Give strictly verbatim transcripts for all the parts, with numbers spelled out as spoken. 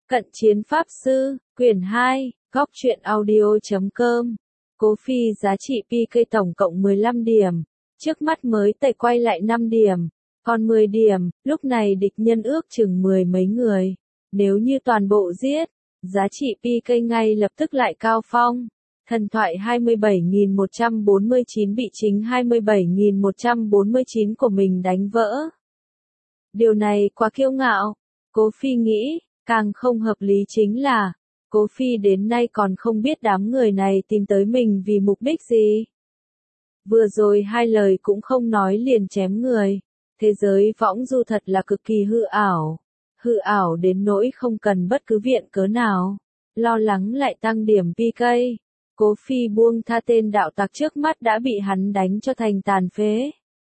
Cận chiến pháp sư, quyển hai, góc truyện audio chấm com. Cố Phi giá trị pê ca tổng cộng mười lăm điểm. Trước mắt mới tẩy quay lại năm điểm. Còn mười điểm, lúc này địch nhân ước chừng mười mấy người. Nếu như toàn bộ giết, giá trị pê ca ngay lập tức lại cao phong. Thần thoại hai mươi bảy nghìn một trăm bốn mươi chín bị chính hai mươi bảy nghìn một trăm bốn mươi chín của mình đánh vỡ. Điều này quá kiêu ngạo. Cố Phi nghĩ. Càng không hợp lý chính là, Cố Phi đến nay còn không biết đám người này tìm tới mình vì mục đích gì. Vừa rồi hai lời cũng không nói liền chém người. Thế giới võng du thật là cực kỳ hư ảo. Hư ảo đến nỗi không cần bất cứ viện cớ nào. Lo lắng lại tăng điểm pê ca. Cố Phi buông tha tên đạo tặc trước mắt đã bị hắn đánh cho thành tàn phế.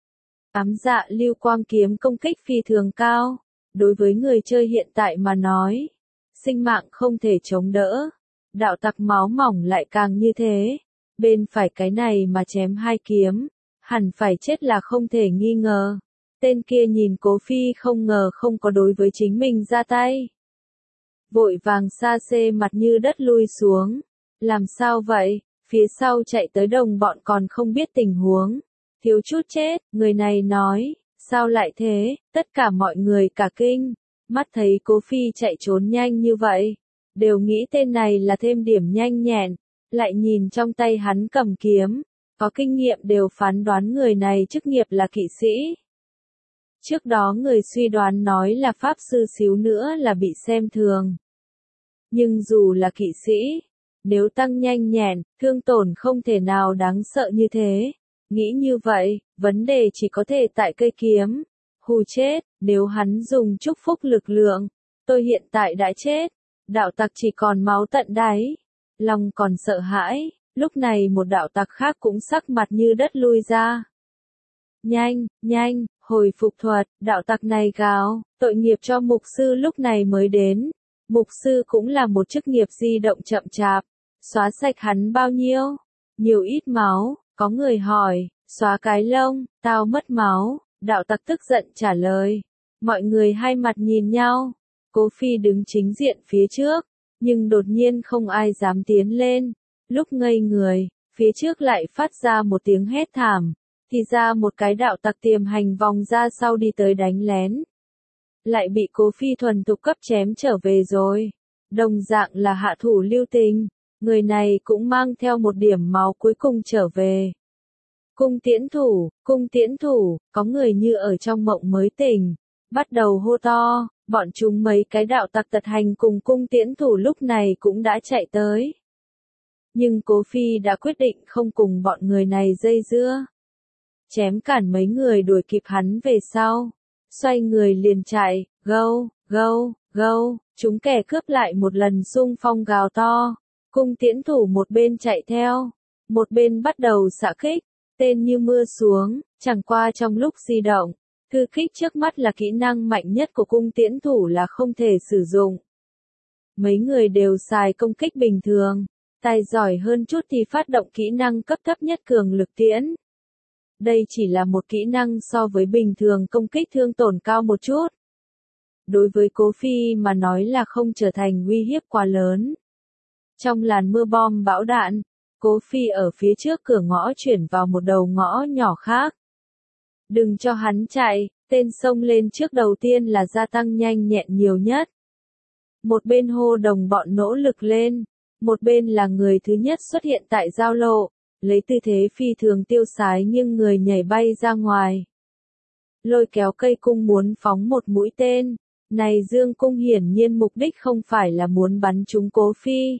Ám dạ lưu quang kiếm công kích phi thường cao. Đối với người chơi hiện tại mà nói, sinh mạng không thể chống đỡ. Đạo tặc máu mỏng lại càng như thế. Bên phải cái này mà chém hai kiếm, hẳn phải chết là không thể nghi ngờ. Tên kia nhìn Cố Phi không ngờ không có đối với chính mình ra tay. Vội vàng xa xê mặt như đất lui xuống. Làm sao vậy? Phía sau chạy tới đồng bọn còn không biết tình huống. Thiếu chút chết, người này nói. Sao lại thế? Tất cả mọi người cả kinh. Mắt thấy Cố Phi chạy trốn nhanh như vậy. Đều nghĩ tên này là thêm điểm nhanh nhẹn. Lại nhìn trong tay hắn cầm kiếm. Có kinh nghiệm đều phán đoán người này chức nghiệp là kỵ sĩ. Trước đó người suy đoán nói là pháp sư xíu nữa là bị xem thường. Nhưng dù là kỵ sĩ, nếu tăng nhanh nhẹn, thương tổn không thể nào đáng sợ như thế. Nghĩ như vậy, vấn đề chỉ có thể tại cây kiếm. Hù chết, nếu hắn dùng chúc phúc lực lượng, tôi hiện tại đã chết. Đạo tặc chỉ còn máu tận đáy. Lòng còn sợ hãi, lúc này một đạo tặc khác cũng sắc mặt như đất lui ra. Nhanh, nhanh, hồi phục thuật, đạo tặc này gào, tội nghiệp cho mục sư lúc này mới đến. Mục sư cũng là một chức nghiệp di động chậm chạp. Xóa sạch hắn bao nhiêu? Nhiều ít máu, có người hỏi, xóa cái lông, tao mất máu, đạo tặc tức giận trả lời. Mọi người hai mặt nhìn nhau, Cố Phi đứng chính diện phía trước, nhưng đột nhiên không ai dám tiến lên. Lúc ngây người, phía trước lại phát ra một tiếng hét thảm, thì ra một cái đạo tặc tiềm hành vòng ra sau đi tới đánh lén. Lại bị Cố Phi thuần tục cấp chém trở về rồi. Đồng dạng là hạ thủ lưu tình, người này cũng mang theo một điểm máu cuối cùng trở về. Cung tiễn thủ, cung tiễn thủ, có người như ở trong mộng mới tỉnh, bắt đầu hô to, bọn chúng mấy cái đạo tặc tật hành cùng cung tiễn thủ lúc này cũng đã chạy tới. Nhưng Cố Phi đã quyết định không cùng bọn người này dây dưa. Chém cản mấy người đuổi kịp hắn về sau, xoay người liền chạy, gâu, gâu, gâu, chúng kẻ cướp lại một lần xung phong gào to, cung tiễn thủ một bên chạy theo, một bên bắt đầu xạ kích. Tên như mưa xuống, chẳng qua trong lúc di động, thư kích trước mắt là kỹ năng mạnh nhất của cung tiễn thủ là không thể sử dụng. Mấy người đều xài công kích bình thường, tài giỏi hơn chút thì phát động kỹ năng cấp thấp nhất cường lực tiễn. Đây chỉ là một kỹ năng so với bình thường công kích thương tổn cao một chút. Đối với Cố Phi mà nói là không trở thành uy hiếp quá lớn. Trong làn mưa bom bão đạn, Cố Phi ở phía trước cửa ngõ chuyển vào một đầu ngõ nhỏ khác. Đừng cho hắn chạy, tên xông lên trước đầu tiên là gia tăng nhanh nhẹn nhiều nhất. Một bên hô đồng bọn nỗ lực lên, một bên là người thứ nhất xuất hiện tại giao lộ, lấy tư thế phi thường tiêu sái nhưng người nhảy bay ra ngoài. Lôi kéo cây cung muốn phóng một mũi tên, này dương cung hiển nhiên mục đích không phải là muốn bắn trúng Cố Phi.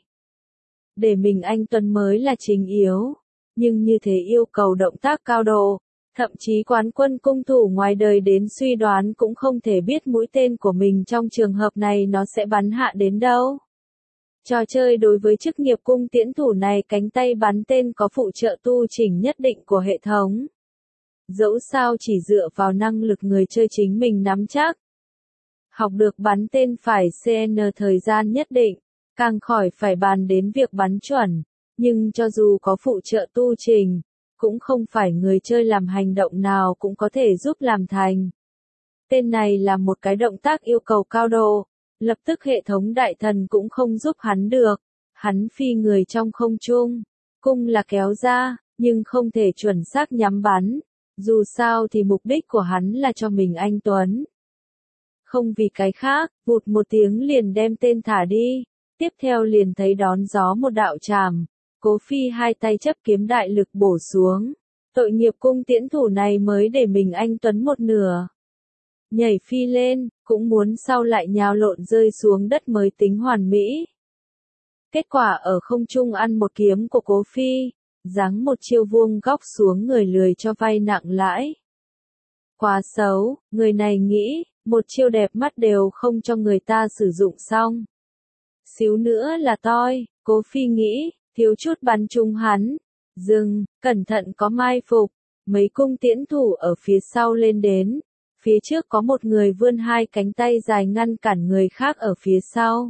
Để mình anh tuấn mới là chính yếu, nhưng như thế yêu cầu động tác cao độ, thậm chí quán quân cung thủ ngoài đời đến suy đoán cũng không thể biết mũi tên của mình trong trường hợp này nó sẽ bắn hạ đến đâu. Trò chơi đối với chức nghiệp cung tiễn thủ này cánh tay bắn tên có phụ trợ tu chỉnh nhất định của hệ thống. Dẫu sao chỉ dựa vào năng lực người chơi chính mình nắm chắc. Học được bắn tên phải xê en thời gian nhất định. Càng khỏi phải bàn đến việc bắn chuẩn, nhưng cho dù có phụ trợ tu trình, cũng không phải người chơi làm hành động nào cũng có thể giúp làm thành. Tên này là một cái động tác yêu cầu cao độ, Lập tức hệ thống đại thần cũng không giúp hắn được. Hắn phi người trong không trung. Cung là kéo ra, nhưng không thể chuẩn xác nhắm bắn. Dù sao thì mục đích của hắn là cho mình anh Tuấn. Không vì cái khác, vụt một tiếng liền đem tên thả đi. Tiếp theo liền thấy đón gió một đạo trảm. Cố Phi hai tay chấp kiếm đại lực bổ xuống. Tội nghiệp cung tiễn thủ này mới để mình anh Tuấn một nửa. Nhảy phi lên, cũng muốn sau lại nhào lộn rơi xuống đất mới tính hoàn mỹ. Kết quả ở không trung ăn một kiếm của Cố Phi, giáng một chiêu vuông góc xuống người lười cho vay nặng lãi. Quá xấu, người này nghĩ, một chiêu đẹp mắt đều không cho người ta sử dụng xong. Xíu nữa là toi, Cố Phi nghĩ, thiếu chút bắn trúng hắn. Dừng, cẩn thận có mai phục, mấy cung tiễn thủ ở phía sau lên đến. Phía trước có một người vươn hai cánh tay dài ngăn cản người khác ở phía sau.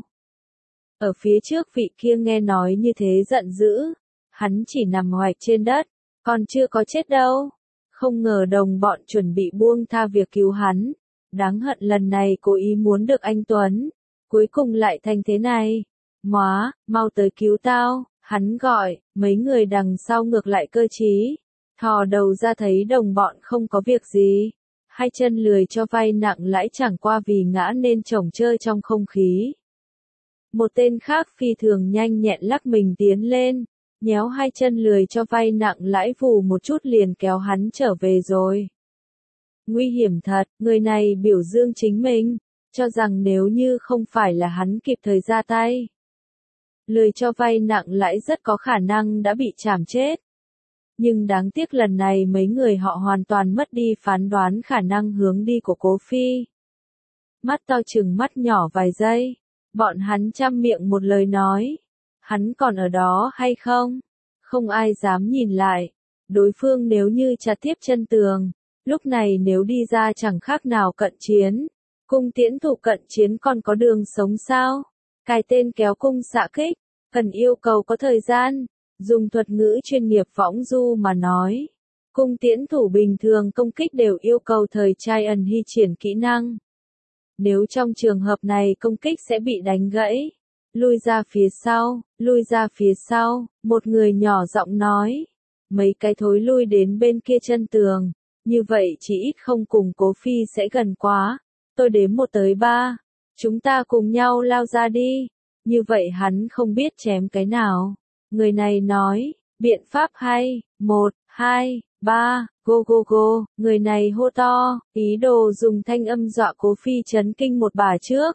Ở phía trước vị kia nghe nói như thế giận dữ. Hắn chỉ nằm hoạch trên đất, còn chưa có chết đâu. Không ngờ đồng bọn chuẩn bị buông tha việc cứu hắn. Đáng hận lần này cố ý muốn được anh Tuấn. Cuối cùng lại thành thế này. Móa, mau tới cứu tao, hắn gọi, mấy người đằng sau ngược lại cơ trí. Thò đầu ra thấy đồng bọn không có việc gì. Hai chân lười cho vay nặng lãi chẳng qua vì ngã nên chồng chơi trong không khí. Một tên khác phi thường nhanh nhẹn lắc mình tiến lên, nhéo hai chân lười cho vay nặng lãi vù một chút liền kéo hắn trở về rồi. Nguy hiểm thật, người này biểu dương chính mình, cho rằng nếu như không phải là hắn kịp thời ra tay. Lười cho vay nặng lãi rất có khả năng đã bị chảm chết. Nhưng đáng tiếc lần này mấy người họ hoàn toàn mất đi phán đoán khả năng hướng đi của Cố Phi. Mắt to chừng mắt nhỏ vài giây, bọn hắn chăm miệng một lời nói. Hắn còn ở đó hay không? Không ai dám nhìn lại. Đối phương nếu như chặt tiếp chân tường, lúc này nếu đi ra chẳng khác nào cận chiến. Cung tiễn thủ cận chiến còn có đường sống sao? Cài tên kéo cung xạ kích, cần yêu cầu có thời gian. Dùng thuật ngữ chuyên nghiệp võng du mà nói. Cung tiễn thủ bình thường công kích đều yêu cầu thời trai ẩn hy triển kỹ năng. Nếu trong trường hợp này công kích sẽ bị đánh gãy. Lui ra phía sau, lui ra phía sau, một người nhỏ giọng nói. Mấy cái thối lui đến bên kia chân tường. Như vậy chỉ ít không cùng Cố Phi sẽ gần quá. Tôi đếm một tới ba. Chúng ta cùng nhau lao ra đi. Như vậy hắn không biết chém cái nào. Người này nói, biện pháp hay, một, hai, ba, go go go, người này hô to, ý đồ dùng thanh âm dọa Cố Phi chấn kinh một bà trước.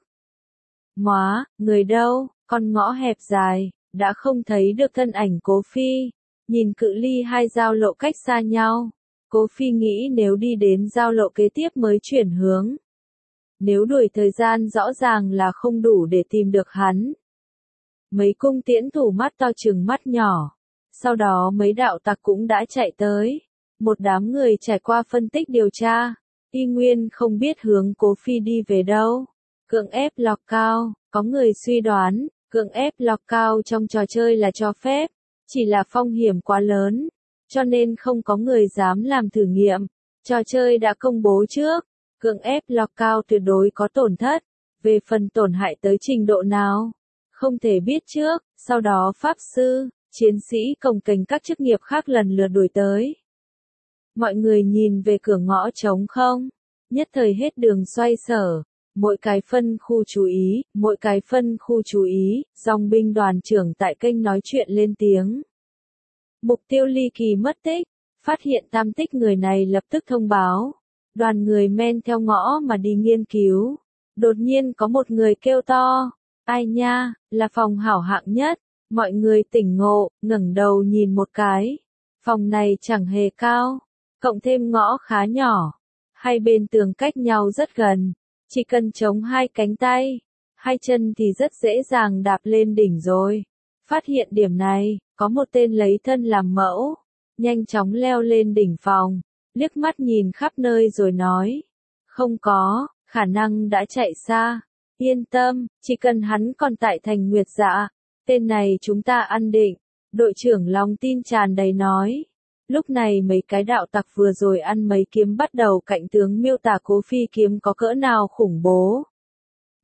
Móa, người đâu, con ngõ hẹp dài, đã không thấy được thân ảnh Cố Phi, nhìn cự ly hai giao lộ cách xa nhau. Cố Phi nghĩ nếu đi đến giao lộ kế tiếp mới chuyển hướng. Nếu đuổi thời gian rõ ràng là không đủ để tìm được hắn. Mấy cung tiễn thủ mắt to chừng mắt nhỏ. Sau đó mấy đạo tặc cũng đã chạy tới. Một đám người trải qua phân tích điều tra. Y nguyên không biết hướng Cố Phi đi về đâu. Cưỡng ép lọc cao. Có người suy đoán, cưỡng ép lọc cao trong trò chơi là cho phép. Chỉ là phong hiểm quá lớn. Cho nên không có người dám làm thử nghiệm. Trò chơi đã công bố trước. Cưỡng ép lọc cao tuyệt đối có tổn thất. Về phần tổn hại tới trình độ nào? Không thể biết trước, sau đó pháp sư, chiến sĩ cồng kềnh các chức nghiệp khác lần lượt đuổi tới. Mọi người nhìn về cửa ngõ trống không, nhất thời hết đường xoay sở, mỗi cái phân khu chú ý, mỗi cái phân khu chú ý, dòng binh đoàn trưởng tại kênh nói chuyện lên tiếng. Mục tiêu ly kỳ mất tích, phát hiện tam tích người này lập tức thông báo. Đoàn người men theo ngõ mà đi nghiên cứu. Đột nhiên có một người kêu to. Ai nha, là phòng hảo hạng nhất. Mọi người tỉnh ngộ, ngẩng đầu nhìn một cái. Phòng này chẳng hề cao. Cộng thêm ngõ khá nhỏ. Hai bên tường cách nhau rất gần. Chỉ cần chống hai cánh tay. Hai chân thì rất dễ dàng đạp lên đỉnh rồi. Phát hiện điểm này, có một tên lấy thân làm mẫu. Nhanh chóng leo lên đỉnh phòng. Liếc mắt nhìn khắp nơi rồi nói. Không có, khả năng đã chạy xa. Yên tâm, chỉ cần hắn còn tại thành Nguyệt Dạ. Tên này chúng ta ăn định. Đội trưởng lòng tin tràn đầy nói. Lúc này mấy cái đạo tặc vừa rồi ăn mấy kiếm bắt đầu cạnh tướng miêu tả Cố Phi kiếm có cỡ nào khủng bố.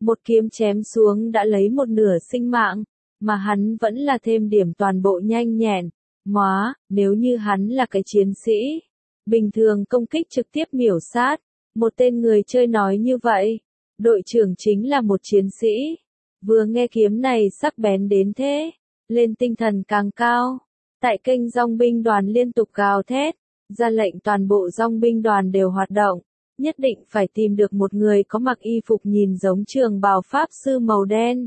Một kiếm chém xuống đã lấy một nửa sinh mạng, mà hắn vẫn là thêm điểm toàn bộ nhanh nhẹn. Móa, nếu như hắn là cái chiến sĩ, bình thường công kích trực tiếp miểu sát, một tên người chơi nói như vậy, đội trưởng chính là một chiến sĩ. Vừa nghe kiếm này sắc bén đến thế, lên tinh thần càng cao. Tại kênh dòng binh đoàn liên tục gào thét, ra lệnh toàn bộ dòng binh đoàn đều hoạt động, nhất định phải tìm được một người có mặc y phục nhìn giống trường bào pháp sư màu đen.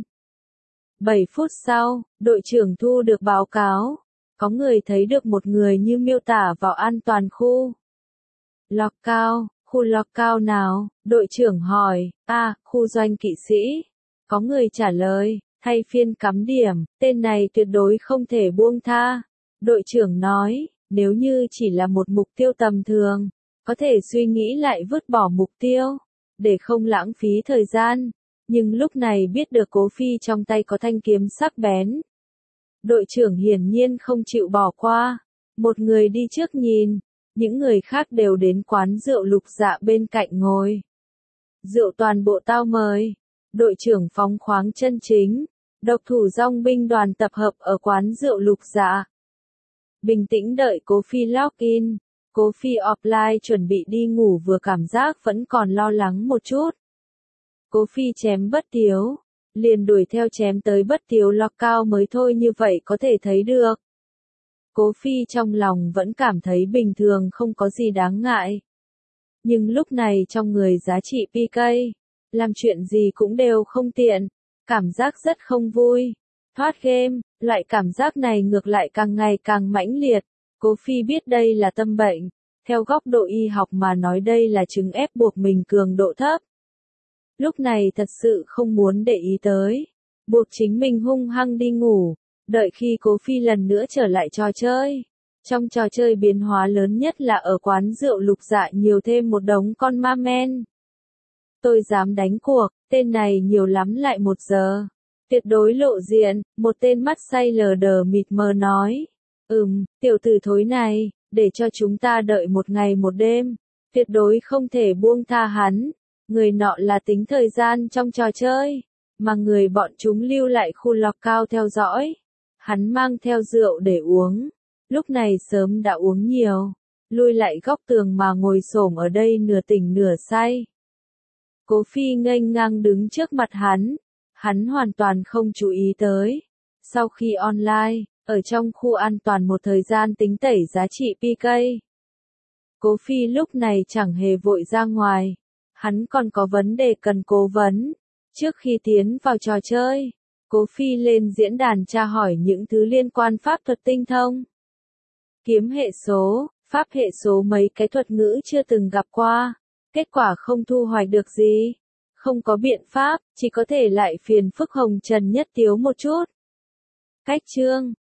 bảy phút sau, đội trưởng thu được báo cáo, có người thấy được một người như miêu tả vào an toàn khu. Lọc cao, khu lọc cao nào? Đội trưởng hỏi. À, khu doanh kỵ sĩ. Có người trả lời, thay phiên cắm điểm, tên này tuyệt đối không thể buông tha. Đội trưởng nói, nếu như chỉ là một mục tiêu tầm thường, có thể suy nghĩ lại vứt bỏ mục tiêu, để không lãng phí thời gian. Nhưng lúc này biết được Cố Phi trong tay có thanh kiếm sắc bén. Đội trưởng hiển nhiên không chịu bỏ qua. Một người đi trước nhìn, những người khác đều đến quán rượu Lục Dạ bên cạnh ngồi. Rượu toàn bộ tao mời. Đội trưởng phóng khoáng chân chính. Độc thủ dòng binh đoàn tập hợp ở quán rượu Lục Dạ. Bình tĩnh đợi Cố Phi login. Cố Phi offline chuẩn bị đi ngủ vừa cảm giác vẫn còn lo lắng một chút. Cố Phi chém Bất Tiếu, liền đuổi theo chém tới Bất Tiếu lọc cao mới thôi, như vậy có thể thấy được. Cố Phi trong lòng vẫn cảm thấy bình thường, không có gì đáng ngại. Nhưng lúc này trong người giá trị pê ca, làm chuyện gì cũng đều không tiện, cảm giác rất không vui. Thoát game, loại cảm giác này ngược lại càng ngày càng mãnh liệt. Cố Phi biết đây là tâm bệnh, theo góc độ y học mà nói đây là chứng ép buộc mình cường độ thấp. Lúc này thật sự không muốn để ý tới, buộc chính mình hung hăng đi ngủ, đợi khi Cố Phi lần nữa trở lại trò chơi. Trong trò chơi biến hóa lớn nhất là ở quán rượu Lục Dạ nhiều thêm một đống con ma men. Tôi dám đánh cuộc, tên này nhiều lắm lại một giờ. Tuyệt đối lộ diện, một tên mắt say lờ đờ mịt mờ nói. Ừm, tiểu tử thối này, để cho chúng ta đợi một ngày một đêm, tuyệt đối không thể buông tha hắn. Người nọ là tính thời gian trong trò chơi, mà người bọn chúng lưu lại khu lọc cao theo dõi. Hắn mang theo rượu để uống, lúc này sớm đã uống nhiều, lui lại góc tường mà ngồi xổm ở đây nửa tỉnh nửa say. Cố Phi nghênh ngang đứng trước mặt hắn, hắn hoàn toàn không chú ý tới. Sau khi online, ở trong khu an toàn một thời gian tính tẩy giá trị pê ca. Cố Phi lúc này chẳng hề vội ra ngoài. Hắn còn có vấn đề cần cố vấn. Trước khi tiến vào trò chơi, Cố Phi lên diễn đàn tra hỏi những thứ liên quan pháp thuật tinh thông. Kiếm hệ số, pháp hệ số mấy cái thuật ngữ chưa từng gặp qua. Kết quả không thu hoạch được gì. Không có biện pháp, chỉ có thể lại phiền phức Hồng Trần Nhất Tiếu một chút. Cách chương